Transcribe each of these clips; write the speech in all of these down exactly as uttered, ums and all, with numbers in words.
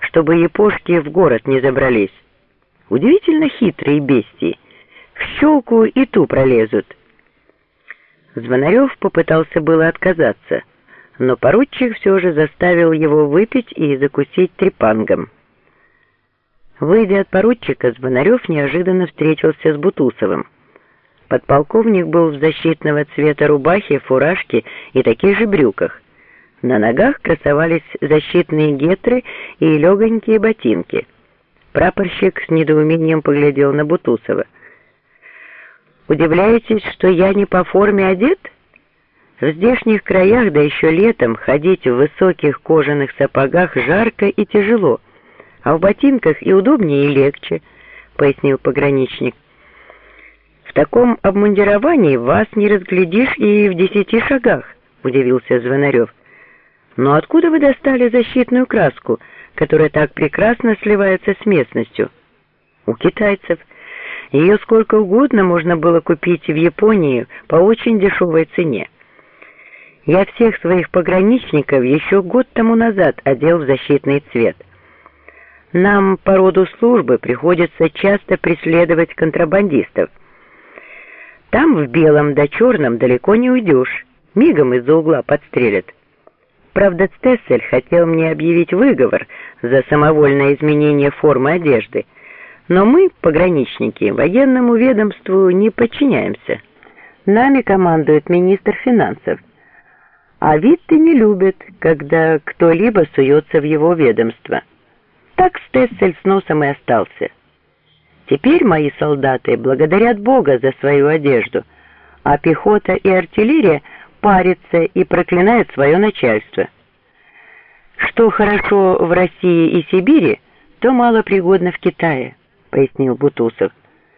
чтобы япошки в город не забрались. Удивительно хитрые бестии. В щелку и ту пролезут. Звонарев попытался было отказаться, но поручик все же заставил его выпить и закусить трепангом. Выйдя от поручика, Звонарев неожиданно встретился с Бутусовым. Подполковник был в защитного цвета рубахе, фуражке и таких же брюках. На ногах красовались защитные гетры и легонькие ботинки. Прапорщик с недоумением поглядел на Бутусова. «Удивляетесь, что я не по форме одет? В здешних краях, да еще летом, ходить в высоких кожаных сапогах жарко и тяжело, а в ботинках и удобнее, и легче», — пояснил пограничник. «В таком обмундировании вас не разглядишь и в десяти шагах», — удивился Звонарев. «Но откуда вы достали защитную краску, которая так прекрасно сливается с местностью?» «У китайцев. Ее сколько угодно можно было купить в Японии по очень дешевой цене. Я всех своих пограничников еще год тому назад одел в защитный цвет. Нам по роду службы приходится часто преследовать контрабандистов. Там в белом да черном далеко не уйдешь, мигом из-за угла подстрелят. Правда, Стессель хотел мне объявить выговор за самовольное изменение формы одежды, но мы, пограничники, военному ведомству не подчиняемся. Нами командует министр финансов, а Витте не любит, когда кто-либо суется в его ведомство. Так Стессель с носом и остался. Теперь мои солдаты благодарят Бога за свою одежду, а пехота и артиллерия парятся и проклинают свое начальство. Что хорошо в России и Сибири, то малопригодно в Китае, пояснил Бутусов.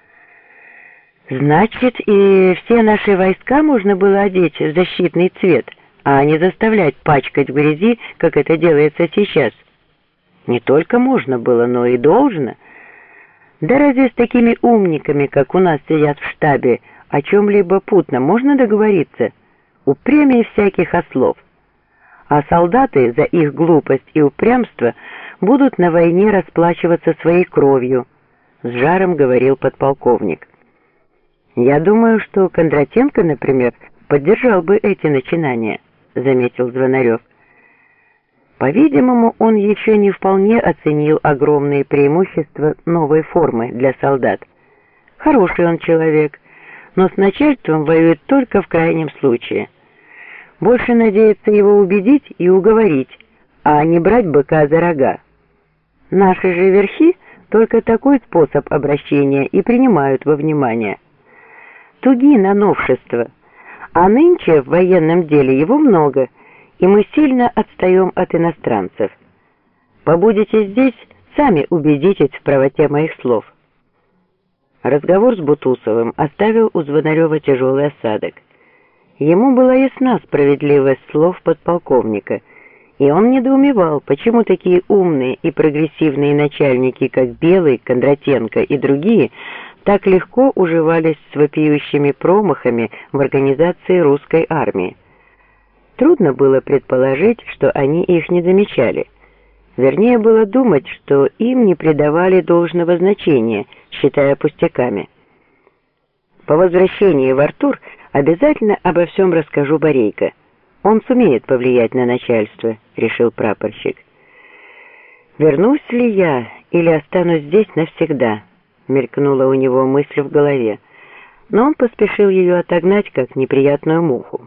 Значит, и все наши войска можно было одеть в защитный цвет, а не заставлять пачкать в грязи, как это делается сейчас. Не только можно было, но и должно. Да разве с такими умниками, как у нас сидят в штабе, о чем-либо путно можно договориться? Упрямее всяких ослов. А солдаты за их глупость и упрямство будут на войне расплачиваться своей кровью, с жаром говорил подполковник. Я думаю, что Кондратенко, например, поддержал бы эти начинания, заметил Звонарев. По-видимому, он еще не вполне оценил огромные преимущества новой формы для солдат. Хороший он человек, но с начальством воюет только в крайнем случае. Больше надеется его убедить и уговорить, а не брать быка за рога. Наши же верхи только такой способ обращения и принимают во внимание. Туги на новшество, а нынче в военном деле его много, и мы сильно отстаем от иностранцев. Побудете здесь, сами убедитесь в правоте моих слов. Разговор с Бутусовым оставил у Звонарева тяжелый осадок. Ему была ясна справедливость слов подполковника, и он недоумевал, почему такие умные и прогрессивные начальники, как Белый, Кондратенко и другие, так легко уживались с вопиющими промахами в организации русской армии. Трудно было предположить, что они их не замечали. Вернее, было думать, что им не придавали должного значения, считая пустяками. По возвращении в Артур обязательно обо всем расскажу Борейко. Он сумеет повлиять на начальство, решил прапорщик. Вернусь ли я или останусь здесь навсегда? Мелькнула у него мысль в голове, но он поспешил ее отогнать, как неприятную муху.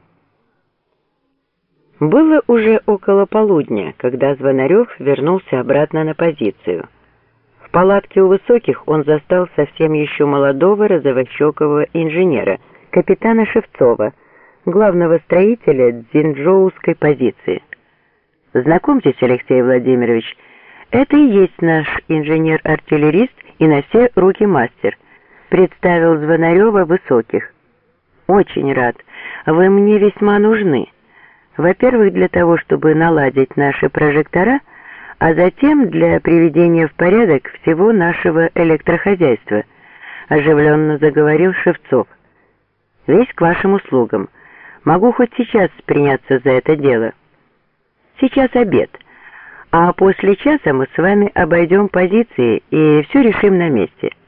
Было уже около полудня, когда Звонарев вернулся обратно на позицию. В палатке у Высоких он застал совсем еще молодого розовощекого инженера, капитана Шевцова, главного строителя дзинчжоуской позиции. «Знакомьтесь, Алексей Владимирович, это и есть наш инженер-артиллерист и на все руки мастер», представил Звонарева Высоких. «Очень рад, вы мне весьма нужны. Во-первых, для того, чтобы наладить наши прожектора, а затем для приведения в порядок всего нашего электрохозяйства», оживленно заговорил Шевцов. «Весь к вашим услугам. Могу хоть сейчас приняться за это дело». «Сейчас обед. А после часа мы с вами обойдем позиции и все решим на месте.